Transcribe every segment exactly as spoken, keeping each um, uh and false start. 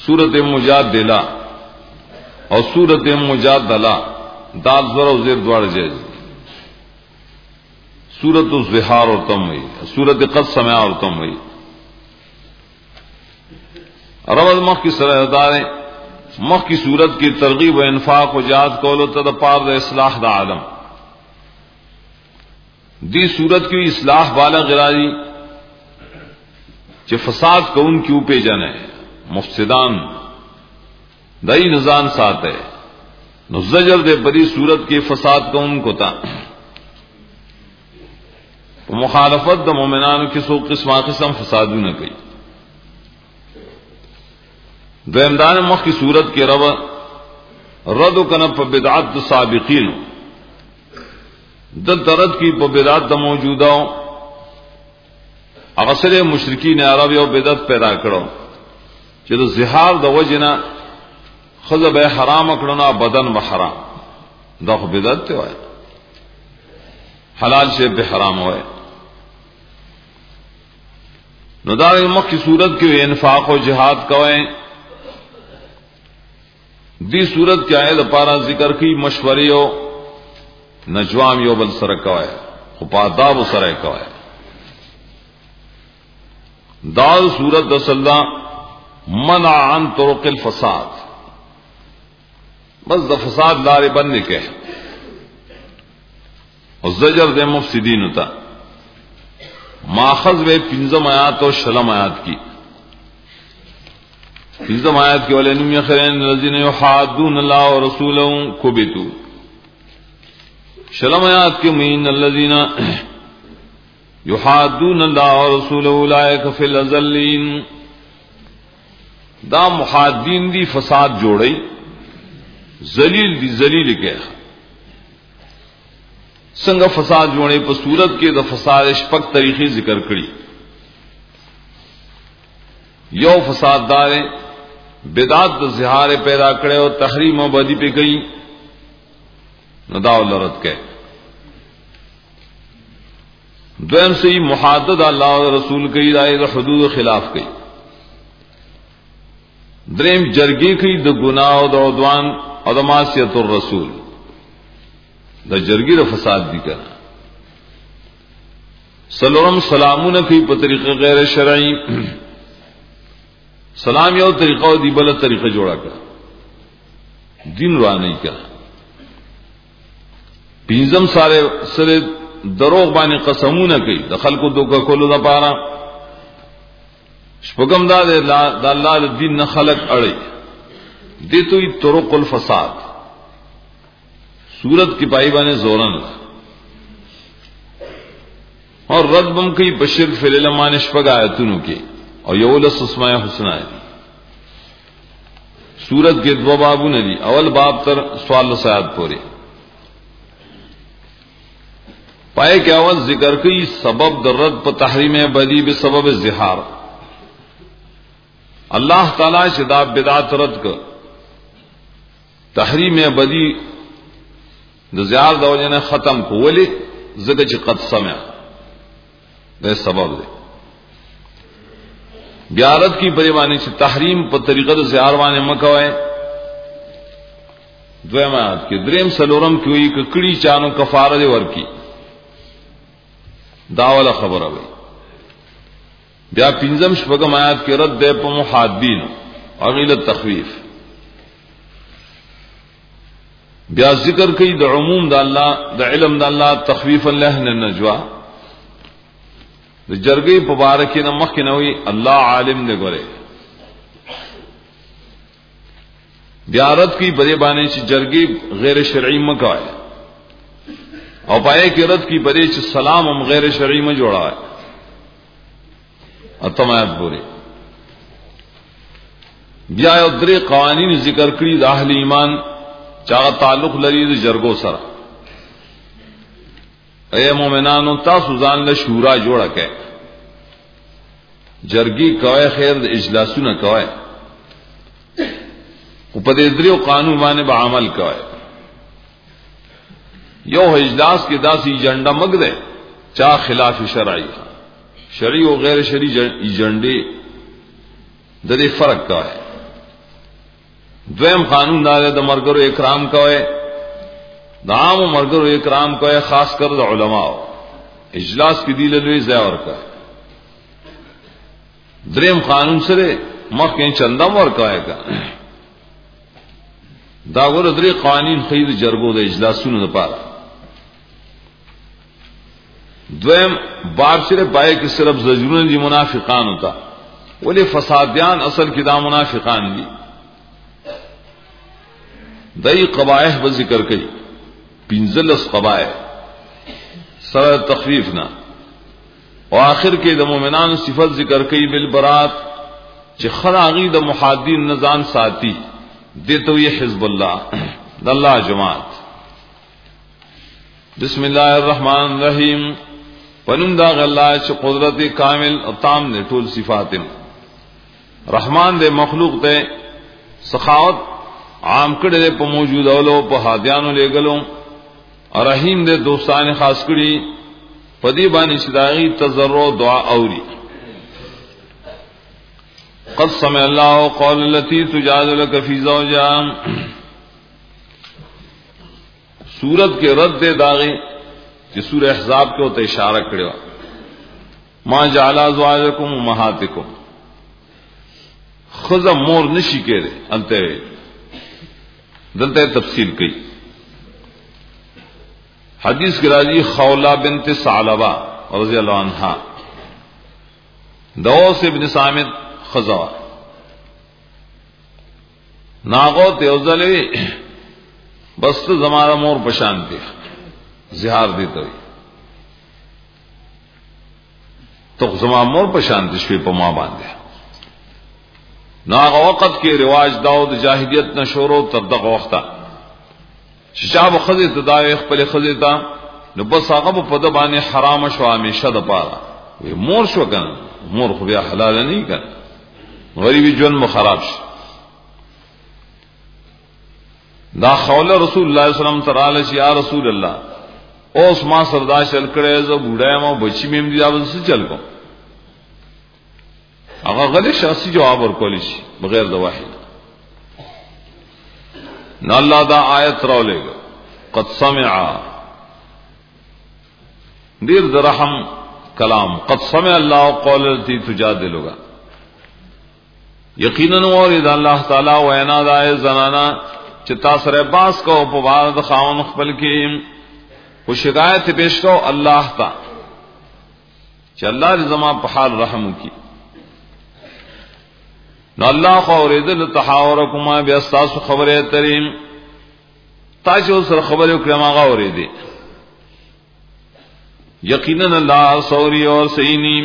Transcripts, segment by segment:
सूरत मुजादिला और सूरत मुजादला दाल ज़र और ज़ेर द्वार जायज़। सूरत ज़िहार और तम हुई, सूरत क़स्म और तम हुई। रवज़ मख की सरदारें मख की सूरत की तरगीब व इन्फाक व जात कौलो तद पार द इस्लाह द आलम दी सूरत की इस्लाह बाला गिराजी चे फसाद को उनकी ऊपे जाने मुफ्सिदान दई निजान साथ है नुज़जर दे बड़ी सूरत के फसाद को उनको था तो मुखालफत द मोमिनान की सो किस्म किस्म फसादू न कई दमदान मख की सूरत के रब रद कनब बिदात साबिकीन द तरद की बिदात द मौजूदा अगसर मुशरिकीन अरब यो बिदत पैदा करो जो जिहार द वजना खजब हराम कड़ना बदन व हराम दख बिदत हो हलाल से बे हराम हो नदार मख की सूरत के इन्फाक व जिहाद कवें दी सूरत के आयद पारा जिक्र की मशवरियो नजवाम यो बल सर कवाए खुपादाब सर कवाए दाल सूरत दसल्ला मना अन तुरुक़िल फसाद बस द फसाद लारे बनने के और जजर दे मुफ्सिदीन होता माखज वे पिंजम आयात और शलम आयात की पिंजम आयात के वाले नुम खरैन लजीन युहादून अल्लाह व रसूलहु कुबितु शलम आयात के मीन लजीना युहादून अल्लाह व रसूलहु उलाइका फिल अज़ल्लीन दा मुहाद्दीन दी फसाद जोड़ई जलील दी जलील के संग फसाद जोड़े पर सूरत के द फसाद शपक तरीके जिक्र करी यो फसाद दारे बिदात जिहार पैदा करे और तहरीम और बदी पे गई नदाव लरत के द्वैम से ही मुहादद अल्लाह और रसूल की राय हदूद खिलाफ गई द्रेम जरगी की द गुनाह द उद्वान और मासियत और रसूल द जरगी द फसाद दी करना सलोरम सलामू न की तरीक़े गैर शरई सलाम यो तरीका दी बल तरीका जोड़ा कर दिन रुआ नहीं क्या पीजम सारे सरे दरोग बाने कसमू न कई दखल को दो का खोलो न पारा शपगम दा दे ला दिन न खलक अड़े दे तो ही तुरुक़ुल फसाद सूरत की पाई बाने जोरन और रदबम की बशिर फिलमान शपग आयतुनु के और यौल सुस्माया हुसना है सूरत के दो बाबू ने दी अवल बाब तर सवाल सयाद पोरे पाए के अवल जिक्र की सबब दर्रद पर तहरीम बदी बे सबब जिहार अल्लाह ताला शिदाब बिदात रद कर तहरीम बदी ज़ियार दौजने खत्म को वली जगह कद समय दे सबब दे ग्यारत की बरेवानी से तहरीम पर तरीक़त ज़ियारवाने मकवाए द्वेमात के द्रेम सलोरम की हुई ककड़ी चानो कफारत वर की दावला खबर अवे ब्या पिंजम शपगम आयात के रद्द पर मुहाद्दीन और गिलत तखवीफ ब्या जिक्र कई द उमूम द अल्लाह द इल्म द अल्लाह तखवीफ अल्लाह ने नजवा द जरगे मुबारक न मख न हुई अल्लाह आलिम ने गोरे ब्यारत की बरे बाने से जरगे गैर शरई मका है और पाए के रद की बरे से सलाम हम गैर शरई में जोड़ा है और तमायत बोरे ब्या उद्रे कवानीन जिक्र करी दाहली ईमान चाह ताल्लुक लरी जरगो सर ए मोमिनानो ता सुजान ल शूरा जोड़ा के जरगी कवे खैर इजलासु न कवे उपदेद्रियो कानून माने बामल कवे यो इजलास के दासी एजेंडा मग दे चा खिलाफ शरई शरी और गैर शरी एजेंडे दरे फर्क का है دویم قانون دار د مرګرو اکرام کوي، د عام مرګرو اکرام کوي، خاص کر د علماء اجلاس کې دی لوی ځای ورکړي. دریم قانون سره مخکې چندا ورکوي کا دا ور درې قوانین خیر جرګو د اجلاسونو لپاره. دویم باب سره پای کې صرف زجرون دي منافقان ہوتا، ولی فسادیان اصل کې دا منافقان دي. دای قبایح به ذکر کړي، پنځلس قبایح سره تخفیف نه، او آخر کې د مؤمنانو صفات ذکر کړي بالبرات چې خلاغي د محادین نزان ساتي دته وی حزب الله د الله جماعت. بسم الله الرحمن الرحیم. پنوم دا الله چې قدرت کامل او تام نه ټول صفات رحمان دے مخلوق دے سخاوت عام کړي په موجود اولو په هادیانو لګلو، رحیم دے دوستان خاص کړي پدی باندې شداغي تضرع دعا اوري. قد سمع الله قول التي تجادلك في زوجها. سورت کے رد دے داغے چې سورہ احزاب کې ته اشاره کړو، ما جعل ازواجکم امهاتکم، خذ مور نشی کېره انته دلته تفصیل کړي. حدیث کې راځي خولا بنت ثعلبہ رضی اللہ عنہا دوس ابن صامت خزا ناغو تیوزلوی بس زمارا مور پشان دی زہار دیتا ہوئی تو زمارا مور پشان دی شوی پا ما باندے. ناغو وقت کی رواج داود جاہلیت نشورو تردق وقتا ششاب خزی تداوی اخپل خزی تا نو بس آقا پا پدبانی حرام شو ہمیشہ دا پارا مور شو کن مور خو بیا حلال نہیں کن غریبی جن مخراب شي. دا خول رسول الله صلی الله علیه وسلم تعالی چې یا رسول الله اوس ما سردا چل کړه زه بوډا ما بچی مم دي اوس څه چل کو هغه غلی شخصي جواب ورکول شي بغیر د واحد نه. الله دا آیت راولېګ قد سمع دیر درحم کلام قد سمع الله قول التي تجادلك، یقینا اورید الله تعالی وینا دای زنانا چې تاسو سره باس کو په واره د خاون خپل کې او شکایت پیش کو الله تا چې الله دې زما په حال رحم وکي. نو الله خو اوریدل تحاورکما بیا تاسو خبره تریم تاسو سره خبره وکړه ما اوریدي. یقینا الله سوری اور سینی.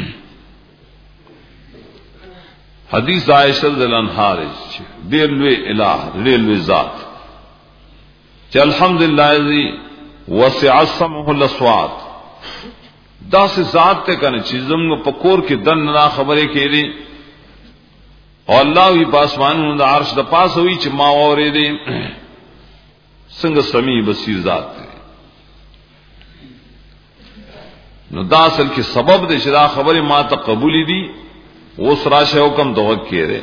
حدیث عائشہ رضی اللہ عنہا دیر لوی الہ دیر لوی ذات چې الحمدللہ الذی وسع سمعه الاصوات، دا سے ذات ته کنه چې زموږ په کور کې دن نه خبرې کېږي او الله وی پاسمانونو د عرش د پاس وی چې ما اورېدې څنګه سمیع بصیر ذات دی. نو دا اصل کې سبب دې چې دا خبره ما ته قبول دي اوس راشه حکم دوغ کېره.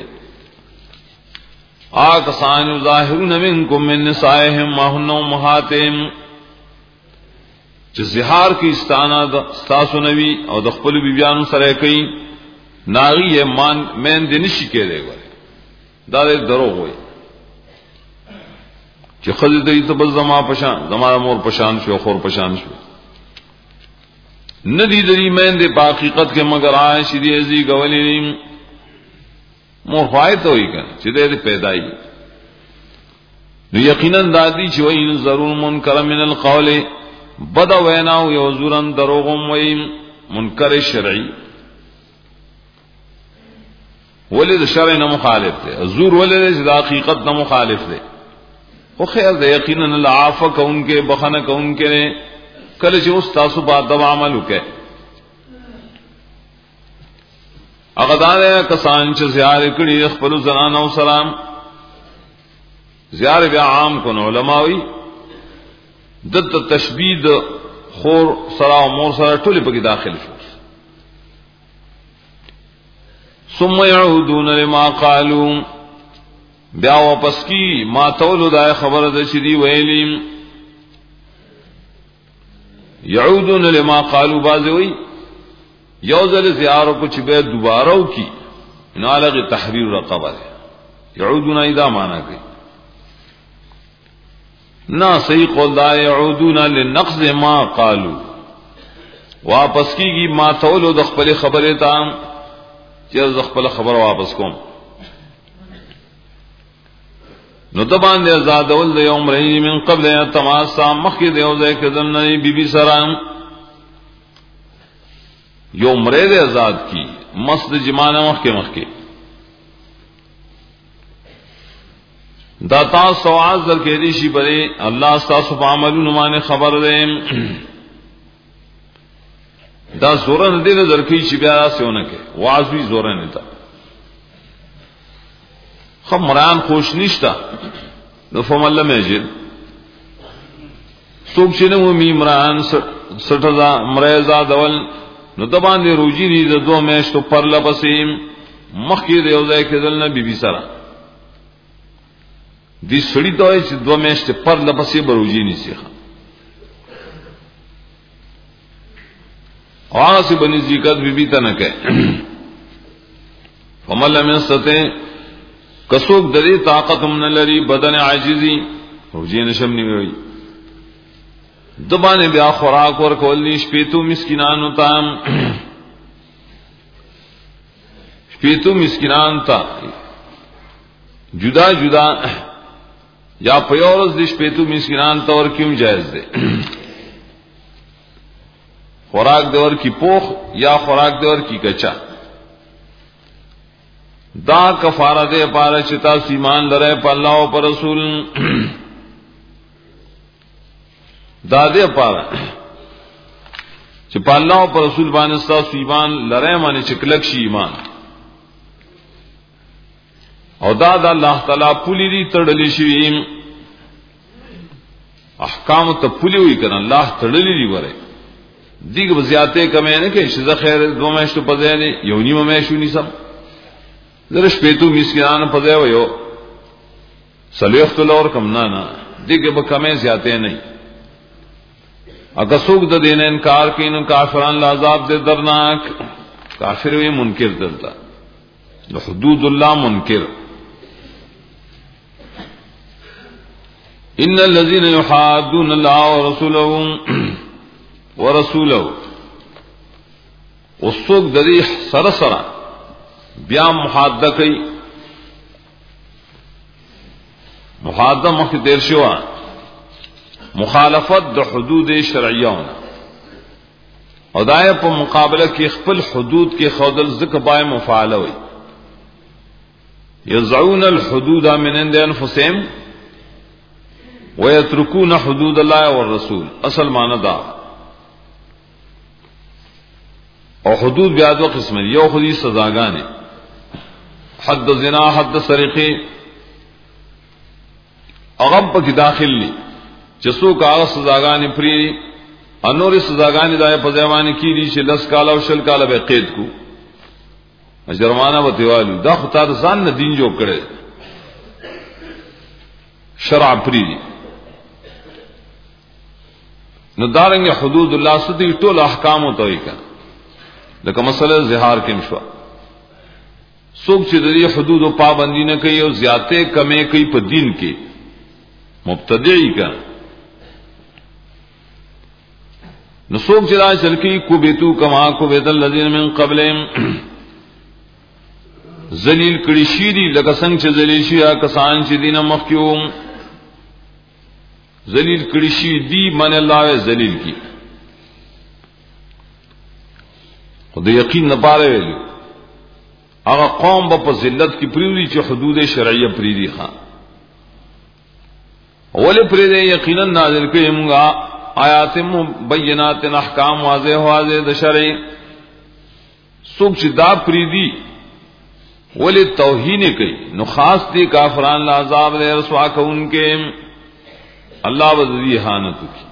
آکسان ظاهرون منکم من نسائهم ما هن امهاتهم، چې زهار کې استانا تاسو نوی او د خپل بیبيانو سره کوي ناغي مان مین دې نشي کېږي ګوره دا دې دروغ وي چې خځه دې ته بل زما پشان زما مور پشان شو خور پشان شو ندی دری مین دے پا حقیقت کے مگر آئے شدی ازی گولی مور فائد ہوئی کن چدے دے پیدائی. نو یقیناً دادی چوئی ضرور منکر من القول بدا ویناو یوزورن دروغم وی منکر شرعی ولید شرع نہ مخالف دے زور ولید دا حقیقت نہ مخالف دے خو خیر دے یقیناً العافہ کون کے بخنہ کون کے نے کله چې اوس تاسو په دوا عمل وکړي هغه دا کسان چې زیار کړي خپل زنانو سلام زیار بیا عام کو علماوی دت تشبید خور سرا او مور سره ټول په کې داخل شو. ثم يعودون لما قالوا بیا واپس کی ما تولو دا خبر د شدی ویلیم یعودون لما قالوا بازوی یوزل زیارو کو چې به دوباره وکي نو علاوه تحریر رقبه یعودون اذا معنا کوي نا صحیح قول دا یعودون لنقض ما قالوا واپس کیږي ما تولو د خپل خبره ته چې د خپل خبر واپس کوم نو دبان دې آزاد ول د یوم رہی من قبل تماسا مخکې د یو ځای کې دنه بی بی سلام یوم رہی آزاد کی مسد جمانه مخکې مخکې دا تاسو سواز در کې دي شي بره الله تاسو په عملونو باندې خبر ده دا زورن دې در کې چې بیا راسونه کې واعظوي زورن ده خمران خوش نشتا نو فمل مجد سوک چې نو میمران سټزا مریزا دول نو دبان دې روجي دي د دوه میاشتو پر لپسې مخکې د یو ځای کې دل نه بیبي سره دې سړی دوی چې دوه میاشتې پر لپسې بروجي نشي هغه څه بني ذکر بیبي ته نه کوي فمل لم يستطع کسوک دری طاقت من لري بدن عاجزي روجي نشم نیوي دبانه بیا خوراک ور کول نش پیتو مسکینانو تام پیتو مسکینان تا جدا جدا یا پیورز دش پیتو مسکینان تا ور کیوں جائز دے خوراک دور کی پوخ یا خوراک دور کی کچا دا کفارہ دے پارا چتا ایمان لرے پر اللہ و پر رسول دا دے پارا چ په الله او پر رسول باندې تاسو ایمان لرئ باندې چکلک شي ایمان او دا د الله تعالی پولی دي تړلې شي احکام ته پولی وي کنه الله تړلې دي وره دیګ بزیاته کمه نه کې شزه خیر دوه مېشتو پځه نه یو نیمه مېشو نسم زره شپېتو مسکینان پځه ويو صلیخت لور کم نه نه دیګ به کمه زیاته نه اگر سوک د دین انکار کین کافران لعذاب دے درناک کافر وی منکر دلتا حدود اللہ منکر ان الذين يحادون الله ورسوله ورسوله وسوک د دې سره سره بیا محاده کوي محاده مخ دیر شو مخالفت د حدود شرعیون او دای په مقابله کې خپل حدود کې خودل ذکر بای مفاعله وي یزعون الحدود من عند انفسهم ويتركون حدود الله والرسول اصل معنی دا او حدود بیا دوه قسم دي یو خودي سزاګانې حد زنا حد سرقه هغه په داخل دي چسو کا سزاګانې پری انوري سزاګانې دای په ځواني کې دي چې لس کال او شل کال به قید کو جرمانه و دیوالو دا خطا ځان نه دین جوړ کړي شرع پری دي نو دارنګ حدود الله سدي ټول احکام او توي کا لکه مسله زهار کې مشوا څوک چې د دې حدود او پابندی نه کوي او زیاته کمې کوي په دین کې مبتدعي کا نسوک چلا چل کی کو بیتو کما کو بیت الذین من قبلهم ذلیل کړي شي دي لکه څنګه چې ذلیل شي یا کسان چې دینه مخکیو ذلیل کړي شي دي من الله ذلیل کی خدای یقین نه پاره ویلو هغه قوم په ذلت کې پریوي چې حدود شرعیه پریدي ښا اول پریدي یقینا نازل کړي موږ آیات مبینات احکام واضح واضح د شرع سوک چې دا پریدي ولې توهین کوي نو خاص دي کافران لا عذاب دے رسوا کوونکې الله وذی اهانت کی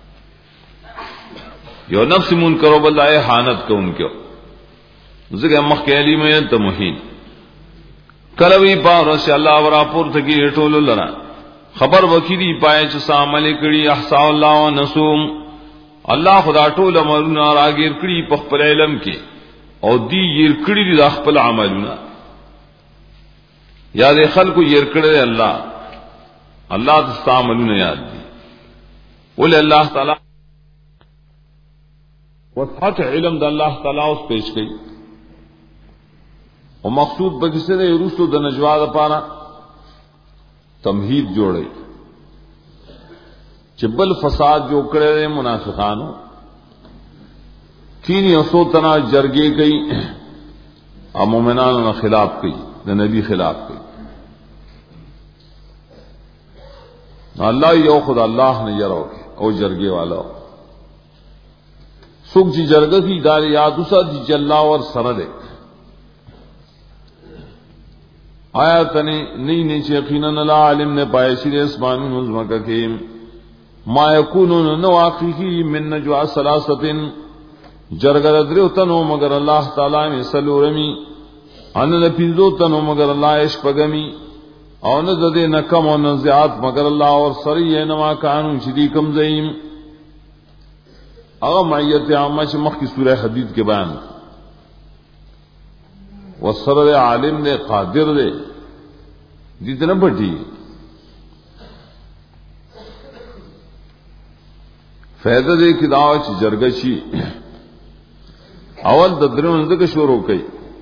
یو نفس منکر او بل اهانت کوونکې ځکه مخکې علی مې ته موهین کلوی پارس الله ورا پورته کی ټول لرا خبر وکړي پای چې عمل کړي احصا الله ونسوم الله خدا ټول امرونه راګیر کړي په خپل علم کې او دی ير کړي د خپل عملونه یاد خلکو ير کړي الله الله د عملونه یاد دي ول الله تعالی وسعت علم د الله تعالی اوس پیش کړي او مقصود بګسه د رسو د نجوا لپاره تمهید جوړي چې بل فساد جو کړي منافقانو کینی اوسو تنا جرګي کوي او مومنانو خلاف کوي د نبی خلاف کوي الله یو خدای الله نه یراو او جرګي والا څوک چې جرګه کی دار یاد اوسه چې الله ور سره ده آیا تنی نئی نئی یقینا لا علم نے پائے شری اسمانوں زمکہ کے ما یکونون نو واقعی من نجوا ثلاثتن جرگر درو تنو مگر اللہ تعالی میں سلورمی ان لپیزو تنو مگر اللہ عشق پگمی او نہ زدے نہ کم او نہ زیاد مگر اللہ اور سری نما کانو شدی کم زیم اغه معیت عامہ مخ کی سورہ حدید کے بیان وسر عالم نے قادر دے جتنا بٹی فائدہ دے کی دعوت جرگشی اول ددرون زکه شروع کړي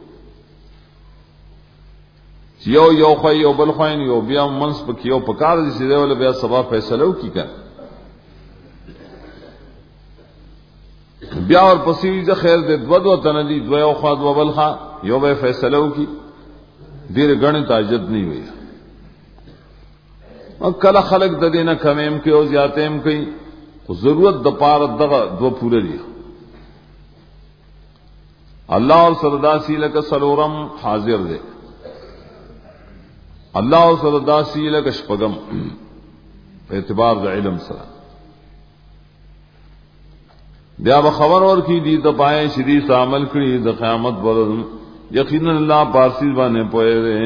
یو یو خو یو بل خو یو بیا منس پک یو پکار دي چې ول بیا سبا فیصله وکي کا بیا اور پسې ځ خیر دې دو دو تن دي دو یو خو دو بل خا یو به فیصله وکي ډیر غنی تاجت نه وي او کله خلق د دینه کمیم کې او زیاتیم کوي ضرورت د پاره دغه دو پوره دي اللہ اور سرداسی لک سلورم حاضر دے اللہ اور سرداسی لک شپگم اعتبار دا علم سرا بیا بخبر اور کی دی تپائے شدید عمل کری دا قیامت برد یقینا اللہ پارسیز بانے پوئے رہے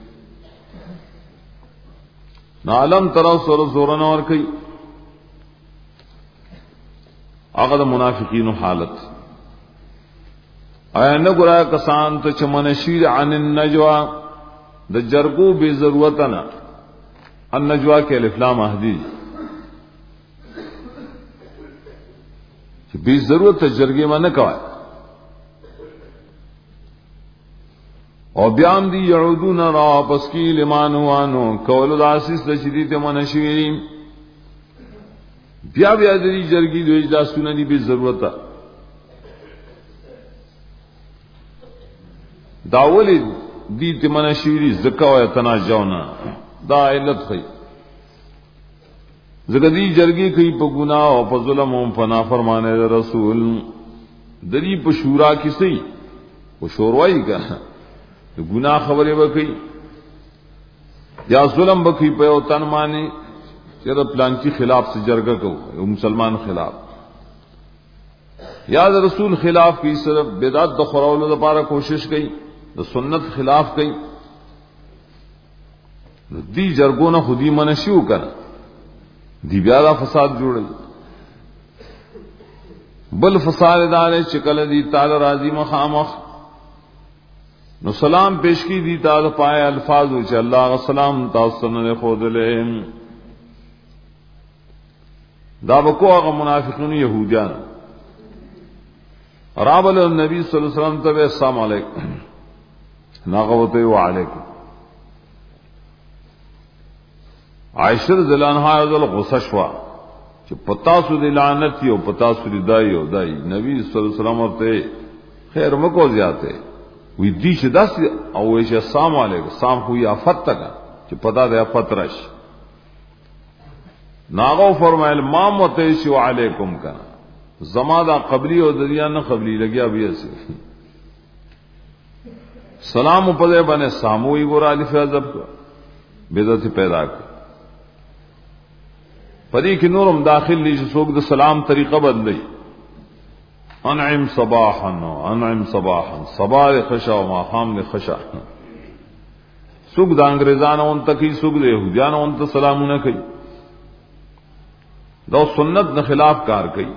نعلم ترہ سور زورن اور کی آقا دا منافقین حالت آیا نہ گرا کسان تو چمن شیر عن النجوا د جرگو بے ضرورت نہ النجوا کے الف لام احدی بے ضرورت جرگے میں نہ کہا اور بیان دی یعودون را پس کی لمان وانو کول الاسیس تشدید من شیر بیا بیا دی جرگی دو اجلاس سننی بے ضرورت داولی دی تمنا شیری زکا و تناجونا دا علت خی زکدی جرگی کئی پا گناہ و پا ظلم و پا نافرمانے رسول دری پا شورا کسی وہ شوروائی کا گناہ خبریں بکئی یا ظلم بکئی پہ او تن مانے چرا پلانچی خلاف سے جرگا کو مسلمان خلاف یا رسول خلاف کی صرف بدعت دخراول دا پارا کوشش کئی دا سنت خلاف کئی دی جرگو نہ خودی منشیو کر دی بیادا فساد جوڑی بل فساد دارے چکل دی تال راضی مخامخ نو سلام پیش کی دی تال پائے الفاظ وچ اللہ سلام تاسن نے خود لے دا بکو اغا منافقون یہودیان رابل النبی صلی اللہ علیہ وسلم تبع السلام علیکم ناغوتے وعلیکم عائشہ رضی اللہ عنہا ازل غصہ شوا کہ پتاسو دی لعنتی او پتاسو دی دائی او دائی نبی صلی اللہ علیہ وسلم ورتے خیر مکو زیادے وی دی چھ دس او ویش السلام علیکم سام ہوئی آفت تکا کہ پتا دے آفت رش ناغو فرمائل مام و تیشی وعلیکم کنا زمادہ قبلی اور دریا نہ قبلی لگیا بھی ایسے سلام پدے بنے ساموئی برا الف عذب کو بدعت پیدا کر پری کی نورم داخل لی سوک د سلام طریقہ بدلی انعم صباحا انعم صباحا صباح خشا و ما خام خشا سوق د انګريزانو اون تکي سوق د يهودانو اون ته سلامونه کوي دا سنت نه خلاف کار کوي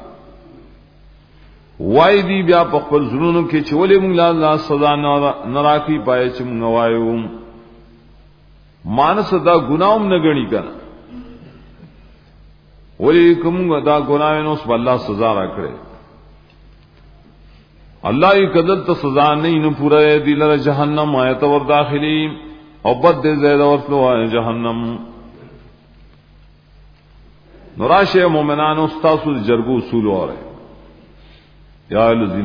وای دی بیا په خپل زړونو کې چې ولې موږ الله سزا نه راکې پای چې موږ وایو مانس دا ګناوم نه غني کنه ولې کوم دا ګناوینو سب الله سزا راکړي الله یې کدل ته سزا نه نه پورا دی لره جهنم آیت ور داخلي او بد دې زید ورتلو جهنم نوراشه مومنانو استاسو جرګو اصول اوره یا الذین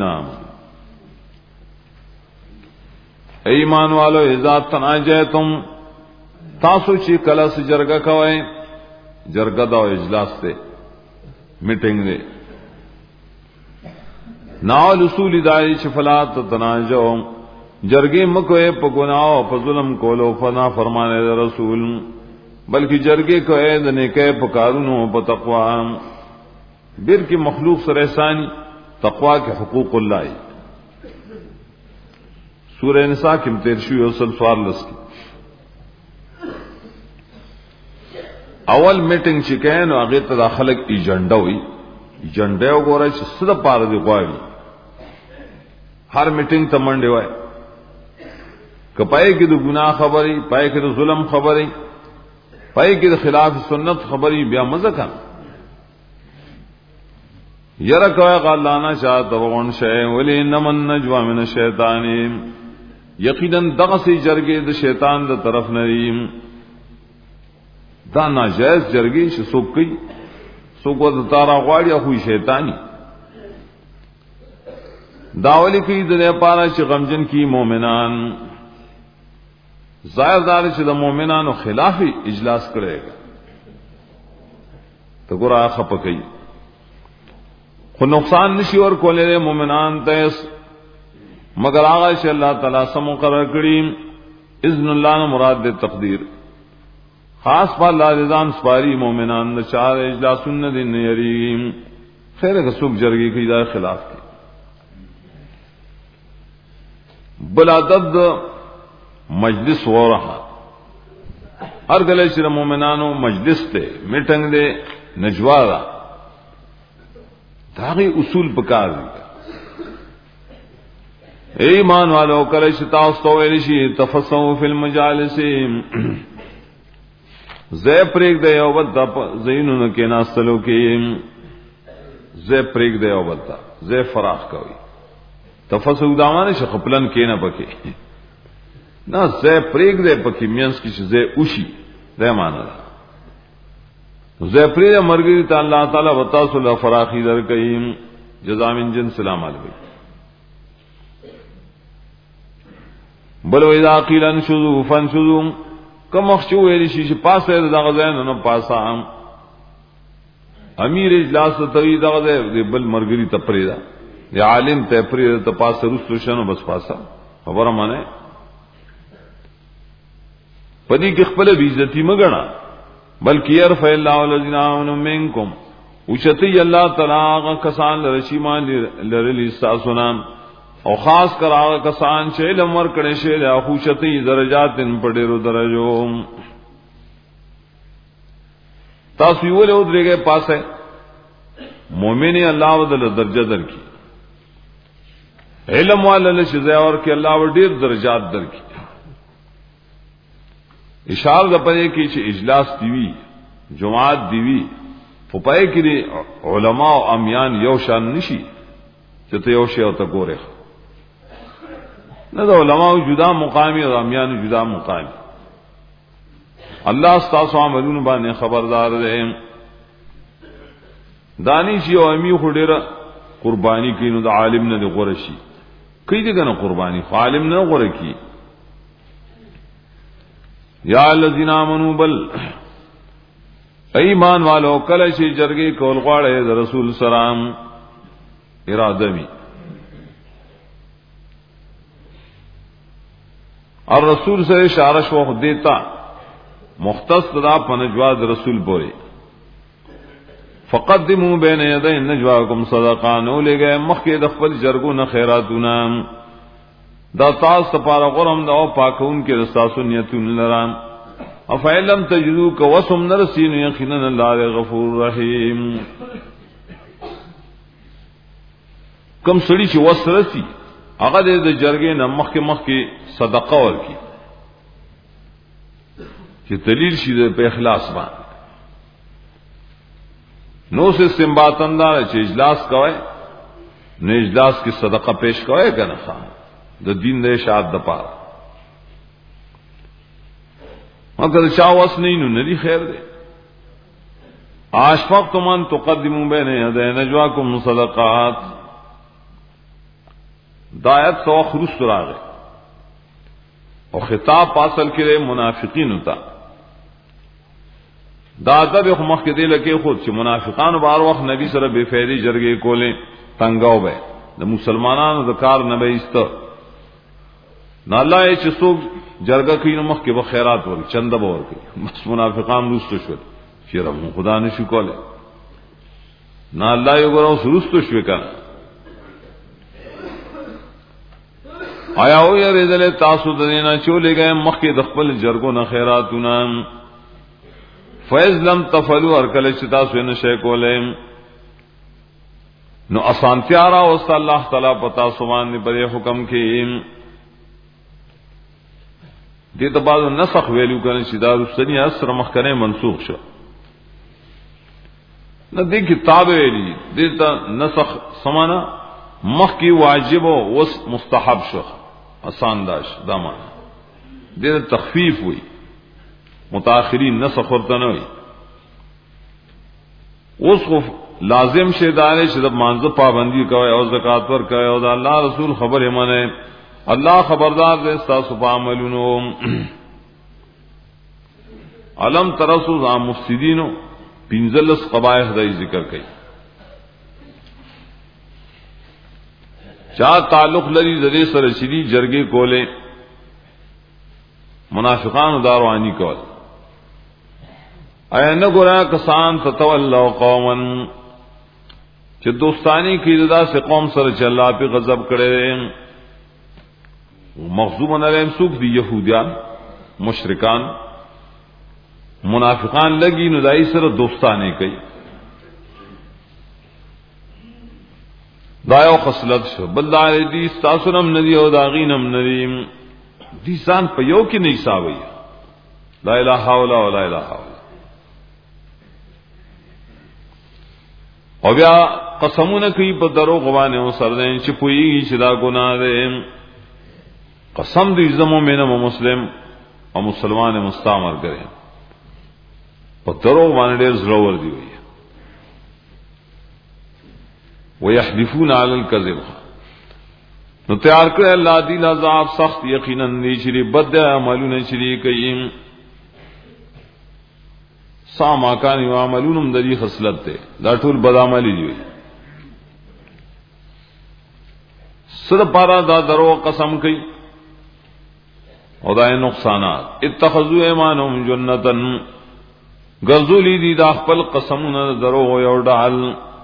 ایمان والو اذا تناجیتم تاسو چې کله سره جرګه کوئ جرګه دا اجلاس ته میټینګ دی ناول اصول دای چې فلا تناجو جرګې مکوې په ګناو په ظلم کولو فنا فرمانه رسول بلکې جرګې کوې د نیکه په کارونو په تقوا بیر کی مخلوق سره احسان تقوا کے حقوق اللہ سورہ نساء کی تیرشوی وصل سوار لس کی اول میٹنگ چکین و اغیر تداخلق ایجنڈا ہوئی ایجنڈا ہو گو رہا ہے صدا پار دی قوائی ہر میٹنگ تمنڈے ہوئے کہ پائے کی دو گناہ خبری پائے کی دو ظلم خبری پائے کی دو خلاف سنت خبری بیا مزکن یرا کوي قال لانا شاء تبغون شيء ولي انما النجوى من الشيطان یقینا دغسی جرګې د شیطان د طرف نریم دا ناجائز جرګې چې څوک کوي څوک د تارا غواړي خو شیطانی داولی کوي د لپاره چې غمجن کی مؤمنان ظاهر دار چې د مؤمنانو خلاف اجلاس کړي ته ګورا خپکې خو نقصان نشي ور کولې مومنان ته مگر هغه چې الله تعالی سم مقرر کړی اذن الله نه مراد د تقدیر خاص په الله رضان سپاری مومنان د چار اجلاسون نه دین یری خیر که څوک جرګي کوي دا خلاف کوي بل ادب مجلس ورها هر کله چې مومنانو مجلس ته میټنګ دے نجوا دا داغی اصول پکار دی ایمان والو کله چې تاسو ته ویل شي تفصوا فی المجالس زه پرېګ دی او بد زینونو کې ناستلو کې زه پرېګ دی او بد زه فراخ کوي تفصوا دامانه شخپلن کې نه پکې نه زه پرېګ دی پکې مینس کې چې زه اوشي ده معنا زه پرې مرګی ته الله تعالی وتا صلی فراخی در کئ جزاء من جن سلام علیکم بل و اذا قیل انشذوا فانشذوا کما خشو ویل شي چې پاسه دغه ځای نه پاسه امیر اجلاس ته وی دغه بل مرګی ته پرې دا یا عالم ته پرې ته پاسه رسو شنو بس پاسه خبره مانه پدې کې خپل بی عزتی مګنا بلکہ يرفع الله الذين آمنوا منكم وشتي الله تعالی کسان رشیمان لرلی ساسونا او خاص کر هغه کسان چې علم ور کړي شه له خوشتي درجات ان پډېرو درجو تاسو یو له درګه پاسه مؤمن الله ودل درجه درکې علم والله شزا اور کې الله ور ډېر درجات درکې اشاره د پدې کې چې اجلاس دیوی جماعت دیوی په پای کې علماء او امیان یو شان نشي چې ته یو شی او ته ګوره نه د علماء جدا مقامی او امیان جدا مقامی الله ستاسو عملونه باندې خبردار دی دانش یو امی خډیره قربانی کینو د عالم نه دی غوړه شي کله دې کنه قربانی عالم نه غوړه کی یا الذین آمنوا بل ایمان والو کله چې جرګې کول غواړي د رسول سلام اراده می اور رسول سے اشارہ شو دیتا مختص دا پنجواد رسول پوری فقدموا بین یدی نجواکم صدقان ولګه مخکې د خپل جرګو نه خیراتونه دا تاسو لپاره غرم دا او پاکون کې رساسو نیتون لرام افعلم تجدو کو وسم نرسین یقینا الله غفور رحیم. کم سړي چې وسرسي هغه د جرګې نه مخکې مخکې صدقه ورکي چې دلیل شي په اخلاص باندې. نو سے استنباط اندار چې اجلاس کوي نو اجلاس کی صدقه پیش کوي کنه خان د دین د اشاعت د پاره مگر چا واس نه نو ندي خیر دی. اشفقتم ان تقدموا بين يدي نجواكم صدقات دایت سو خروس راغه او خطاب پاسل کړي منافقین ہوتا دا ادب خو مخ کې دی لکه خود چې منافقانو بار وخت نبی سره بے فایده جرګې کولې تنگاو به د مسلمانانو د کار نه به است نه الله چې څوک جرګه کوي نو مخ کې به خیرات ورکړي چنده به ورکړي. بس منافقان روستو شول چې رب خدا نشو کوله نه الله یو ګورو روستو شو کنه. آیا او یریدل تاسو د دینه چولې گئے مخ کې د خپل جرګو نه خیراتونه فیض لم تفلوا ارکل چې تاسو نه شي کولای نو اسانتیا را او صلی الله تعالی پتا سبحان دی په حکم کې دې ته بعد نسخ ویلو کنه چې دا رسنی اثر مخکنه منسوخ شو نو دې کتاب ویلي دې ته نسخ سمانا مخ کی واجب او وس مستحب شو آسان داش دا معنا دې تخفیف وی متأخرین نسخ ورته نه وي. اوس خو لازم شه دانه چې د مانزه پابندی کوي او زکات ور کوي او د الله رسول خبره مانه الله خبردار دې تاسو په عملونو. علم ترسو ذا مفسدینو پنځلس قبایح د ذکر کوي چا تعلق لري د دې سره شری جرګې کوله منافقانو داروانی کول. ایا نه ګورا کسان تتولوا قوما چې دوستانی کې ددا سے قوم سره چې الله په غضب کړي مغضوبن علیهم سوق دی يهوديان مشرکان منافقان لګي نو دای سره دوستانه کوي دا یو خصلت شو بل دا دې تاسو نم ندی او داغینم ندی دي ځان په یو کې نه حسابي لا اله الا الله لا اله الا او بیا قسمونه کوي په درو غوانه او سردین چې پوي چې دا ګناه ده قسم دې زمو مینه مسلم او مسلمان مستعمر کړي په درو باندې ډېر ضرور دی وي ويحلفون على الكذب نو تیار کړ الله دی عذاب سخت یقینا دې چې بد عملونه شری کوي ساما کان عملونم د دې خصلت ده دا ټول بد عملي دي سر پارا دا درو قسم کوي او دا نقصانات اتخذوا ایمانهم جنتن غزولی دي دا خپل قسمونه درو یو ډال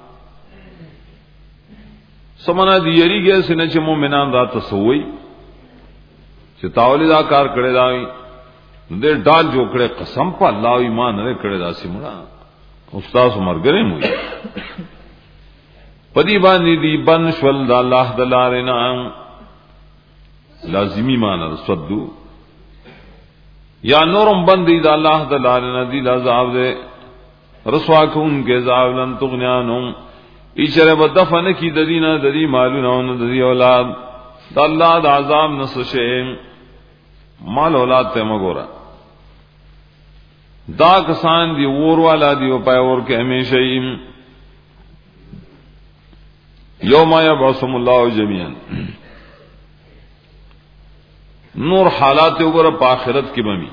سمنا دی یریږي سینه چې مؤمنان دا تسوي چې تاولی دا کار کړی دا دې ډال جوړ کړي قسم په الله ایمان نه کړی دا سیمړه استاد مرګره موي پدی باندې دی بن شول د الله د لارې نه لازمی معنی صدو یا نورم بندي د الله د لارې نه دی عذاب دې رسوا کوم کې عذاب لن تغنیانهم ایچره بدفن کی د دینه د دې مالونه او د دې اولاد د الله د عذاب نسشه مال اولاد ته مګورا دا کسان دی ور والا دی او پای ور کې همیشه یوم یبعثهم الله جميعا نور حالات وګوره په آخرت کې بمي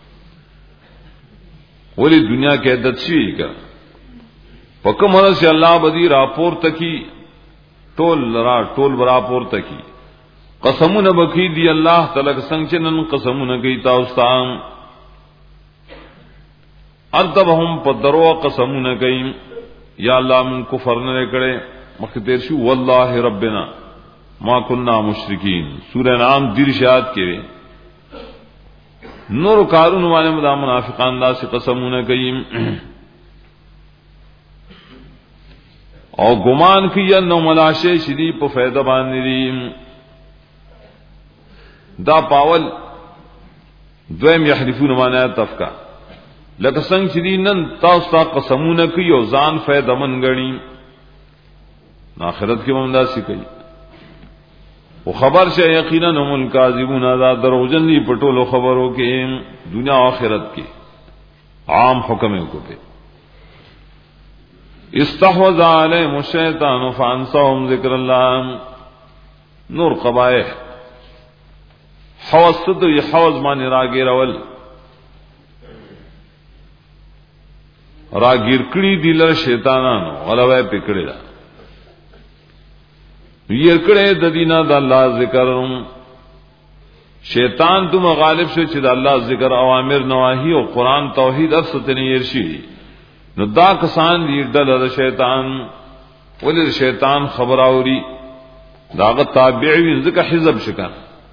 ولی دنیا کې عدت شي کا پکمره سي الله بدی راپور تکي ټول را ټول راپور تکي قسمونه بکی دی الله تعالی څنګه نن قسمونه کوي تاسو ته ارتبهم پدرو قسمونه کوي یا الله من کفر نه کړي مخدیر شو والله ربنا ما كنا مشرکین سورہ نام درشات کې نور کارون والے مدا منافقان دا سے قسمونه کوي او ګمان کوي نو ملاشه شدی په فائدہ باندې دي دا پاول دویم یحلفون معنا تفکا لکه څنګه چې دي نن تاسو تا قسمونه کوي او ځان فائدہ من غني آخرت کې مونږ داسې کوي او خبر شه یقینا هم الکاذبون ذا دروغجن دي پټولو خبرو کې دنیا او آخرت کې عام حکم کو په استحوذ علیهم الشیطان فانساهم ذکر الله نور قبائح حوض تو یہ حوض مانی راگیر اول راگیر کڑی دیلر شیطانانو غلوے پکڑی دا یہ کڑے ددینا دا اللہ ذکر شیطان تم غالب شو چھ دا اللہ ذکر اوامر نواہی او قرآن توحید افستنی ارشی نو دا کسان دی ڈل شیطان ولی شیطان خبر آوری داغت تابعی ذکر حزب شکن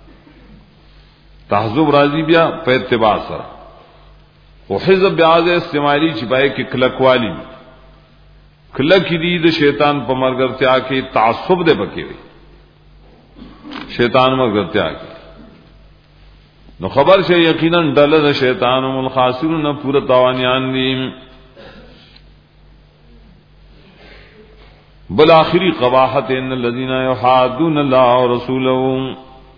تحذب راضی بیا په اتباع سره او حزب بیاض استعمالی چھپائے کہ کلک والی کلک دی د شیطان په مرګرتیا کې تعصب دے پکې وي شیطان مرګرتیا کې نو خبر شه یقینا ډله د شیطان هم الخاسرون پورا تاوانیان دي بل آخری قباحت ان الذين يحادون الله ورسوله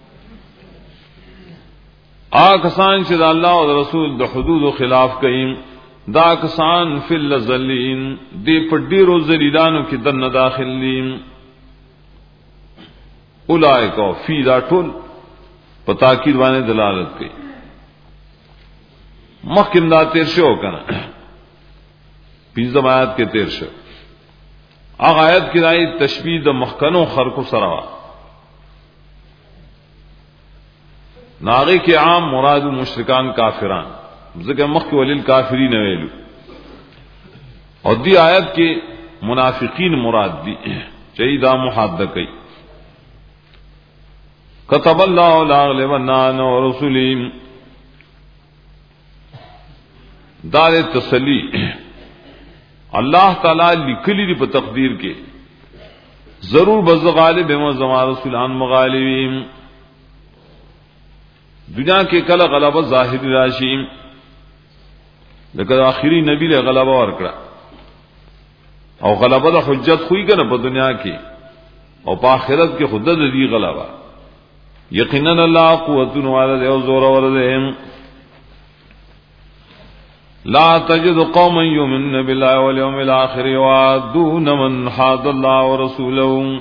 آ کسان چې د الله او رسول د حدود خلاف کوي دا کسان فی الذلین دی په ډیرو ذلیلانو کې دنه داخلین اولئک فی دا ټول په تاکید باندې دلالت کوي مخکې دا تیر شو کنه پنځم آیات کې تیر شو هغه آیت کې راځي تشبیه د مخکنو خلقو سره ناغی کے عام مراد مشرکان کافران ذکر مخ کے ولیل کافرین ویلو اور دی آیت کے منافقین مراد دی چاہیدہ محادہ کئی کتب اللہ لاغلبنان ورسولیم دار تسلی اللہ تعالی لکلی دی پا تقدیر کے ضرور بز غالب ہے زمان رسولان مغالبیم دنیا کے کل غلبہ ظاہری راشی لیکن آخری نبی نے غلبہ ورکڑا او غلبہ دا حجت خوئی کنا پا دنیا کی او پا آخرت کے خود دی غلبہ یقیناً اللہ قوتن والد او زور والدہم لا تجد قوما یؤمنون باللہ والیوم الاخر وعدون من حاد اللہ ورسولہم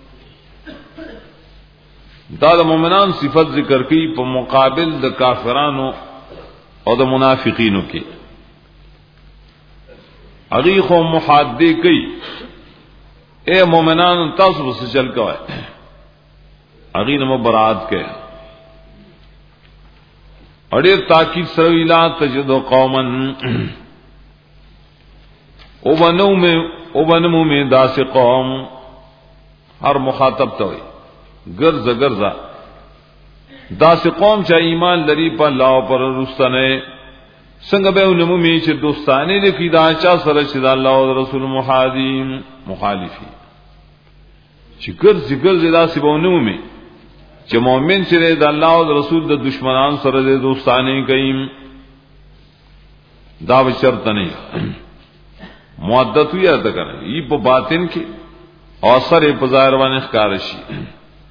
دا د مومنان صفت ذکر کی په مقابل د کافرانو او د منافقینو کې اغي خو محادثه کوي اے مومنان تاسو څه چل کوي اغي نو برات کوي اړې تاکید سره ویلا تجد قوما او بنو میں او بنو میں داس قوم ہر مخاطب ته وي گرز گرزا داس قوم چا ایمان لري په الله پر رستنه څنګه به نمو می چې دوستانه لکې دا چا سره چې الله او رسول محادین مخالفي چې گرز گرز داسې به نمو می چې مؤمن چې د الله او رسول د دشمنان سره د دوستانه کوي دا به شرط نه مودت وي اته کنه ای په باطن کې او اثر په ظاهر باندې ښکار شي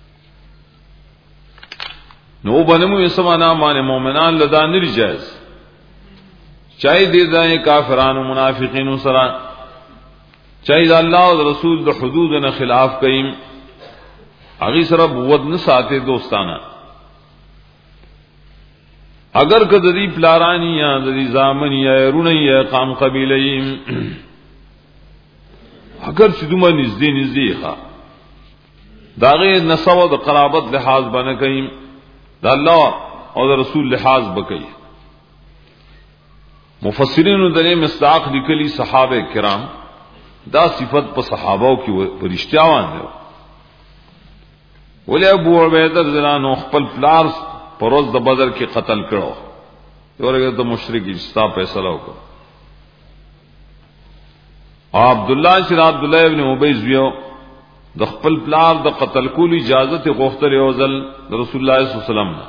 نو بنمو یسمانا مان مومنان لدا نرجائز چاہی دے دائیں کافران و منافقین سرا چاہی دا اللہ و رسول دا حدود نا خلاف کئیم اگی سرا بود نساتے دوستانا اگر کدری پلارانی یا دری زامنی یا رونی یا قام قبیلیم اگر چدوما نزدی نزدی خوا داغی نسو دا قرابت لحاظ بنا کئیم دا اللہ اور دا رسول لحاظ بکئی مفسرین دنے مصداق لکلی صحابہ کرام دا صفت پا صحابہ کی پرشتیاوان دے ولې ابو عبیده رضی الله عنه خپل پلار پروز د بدر کې قتل کړو ورګه ته مشرک استا فیصله وکړه. عبد الله چې عبد الله ابن ابي زویو د خپل پلار د قتل کولو اجازه ته غوښتل یو ځل رسول الله صلی الله علیه وسلم.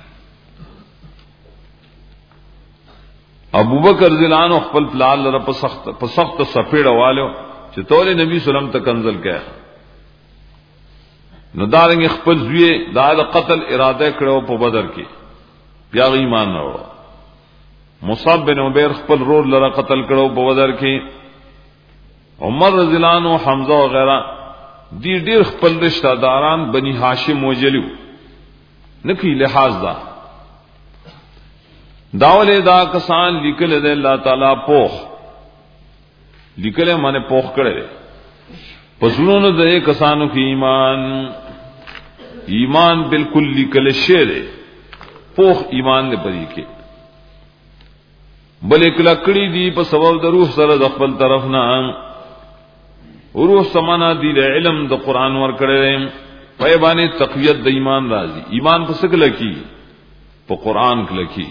ابو بکر رضی الله عنه خپل پلار لره په سخت په سخت سپېړه والو چې تول نبی صلی الله علیه وسلم ته کنزل کړه. نو دارنګ خپل زوی د قتل اراده کړو په بدر کې بیا ایمان نه وړو. مصعب بن عمر خپل رور لره قتل کړو په بدر کې. عمر رضی الله عنه حمزه وغيرها دي ډیر خپل رشتہ داران بني هاشم وجلو نکی لحاظ دا داولې دا کسان لیکل دي الله تعالی پوخ لیکل معنی پوخ کړي پسونو د کسانو کې ایمان ایمان بالکل لیکل شی دی پوخ ایمان دې پرې کې بلې کله کړي دي په سبب د روح سره د خپل طرف نه روح سمانا دی علم د قران ور کړي په باندې تقویت د ایمان راځي. ایمان په څه کې لکی په قران کې لکی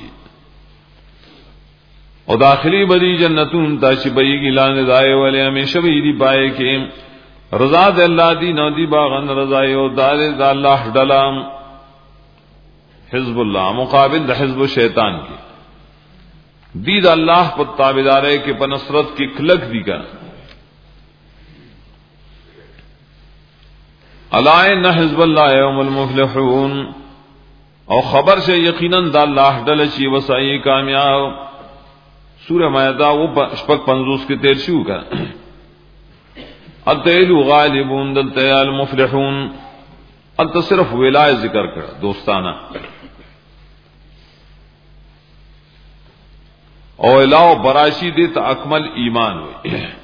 او داخلي بدی جنتون تاشي بيږي لانه دای ولې همیشه وی دی پای کې رضا د الله دی نو دی باغن رضا یو دار د الله ډلام حزب الله مقابل د حزب شیطان کې دی د الله په تابعداري کې په نصرت کې کلک دی کا الا ان حزب الله يوم المفلحون او خبر سے یقینا د الله ډله چې وسایي کامیاب. سورہ مائدہ وہ شپږ پنځوس کې تیر شو کا التیل غالبون دلته المفلحون الت صرف ولای ذکر کړه دوستانه او الهو براشی دې ته اکمل ایمان وي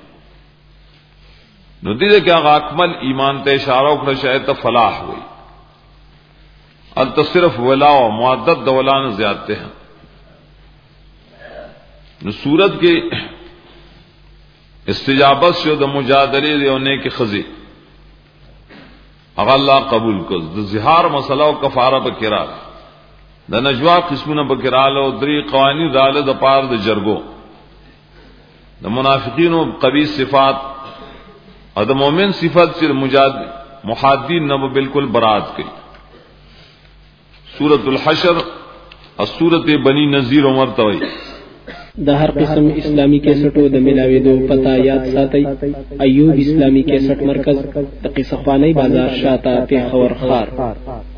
نو دې کې هغه اکمل ایمان ته اشاره وکړه شاید ته فلاح وي. الت صرف ولا او معدد دولان زیادته ہیں. نو صورت کې استجابت شو د مجادله دیونه کې خزي هغه الله قبول کړ. د زهار مسله او کفاره په کړه د نجوا قسمونه په کړه او درې قوانین داله د پار د جرګو د منافقینو قبیح صفات او د مؤمن صفات چې مجاد محادین نه بالکل برات کړي. سورۃ الحشر او سورۃ بنی نذیر عمر توي د هر قسم اسلامی کیسټو د ملاويدو پتا یاد ساتي. ایوب اسلامی کیسټ مرکز د قصه خوانی بازار شاته پیښور خار.